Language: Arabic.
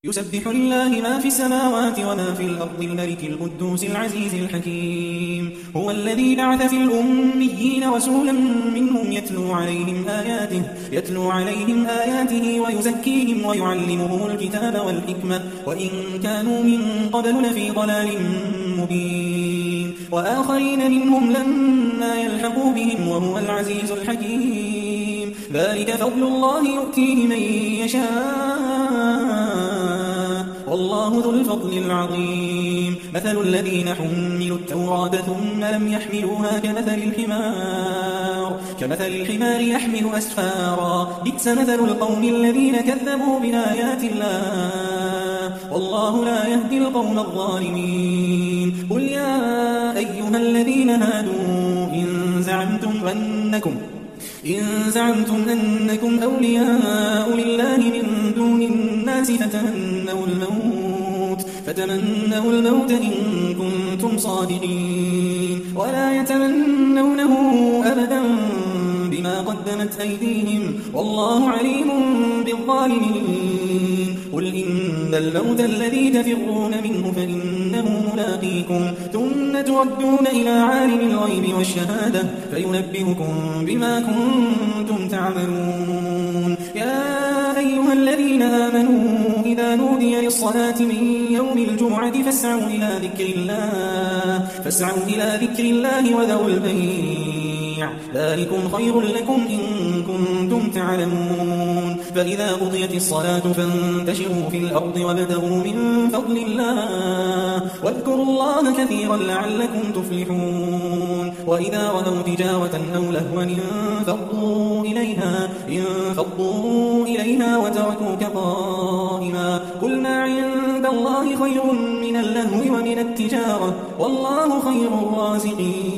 يسبح لله ما في السماوات وما في الأرض الملك القدوس العزيز الحكيم. هو الذي بعث في الأميين رسولا منهم يتلو عليهم آياته ويزكيهم ويعلمهم الكتاب والحكمة وإن كانوا من قبل لفي ضلال مبين. وآخرين منهم لما يلحقوا بهم وهو العزيز الحكيم. ذلك فضل الله يؤتيه من يشاء والله ذو الفضل العظيم. مثل الذين حملوا التوراة ثم لم يحملوها كمثل الحمار يحمل أسفارا بئس مثل القوم الذين كذبوا بآيات الله والله لا يهدي القوم الظالمين. قل يا أيها الذين هادوا إن زعمتم أنكم أولياء لله من دون الناس فتمنوا الموت إن كنتم صادقين ولا يتمنونه أبدا بما قدمت أيديهم والله عليم بالظالمين. قل إن الموت الذي تفرون منه فإنه ملاقيكم ثم تردون إلى عالم الغيب والشهادة فينبئكم بما كنتم تعملون. يا أيها الذين آمنوا إذا نودي للصلاة من يوم الجمعة فاسعوا إلى ذكر الله وذروا البيع ذلكم خير لكم إن كنتم تعلمون. فإذا قضيت الصلاة فانتشروا في الأرض وابتغوا من فضل الله واذكروا الله كثيرا لعلكم تفلحون. وإذا رأوا تجارة أو لهوا انفضوا إليها وتركوك قائما قل ما عند الله خير من اللهو ومن التجارة والله خير الرازقين.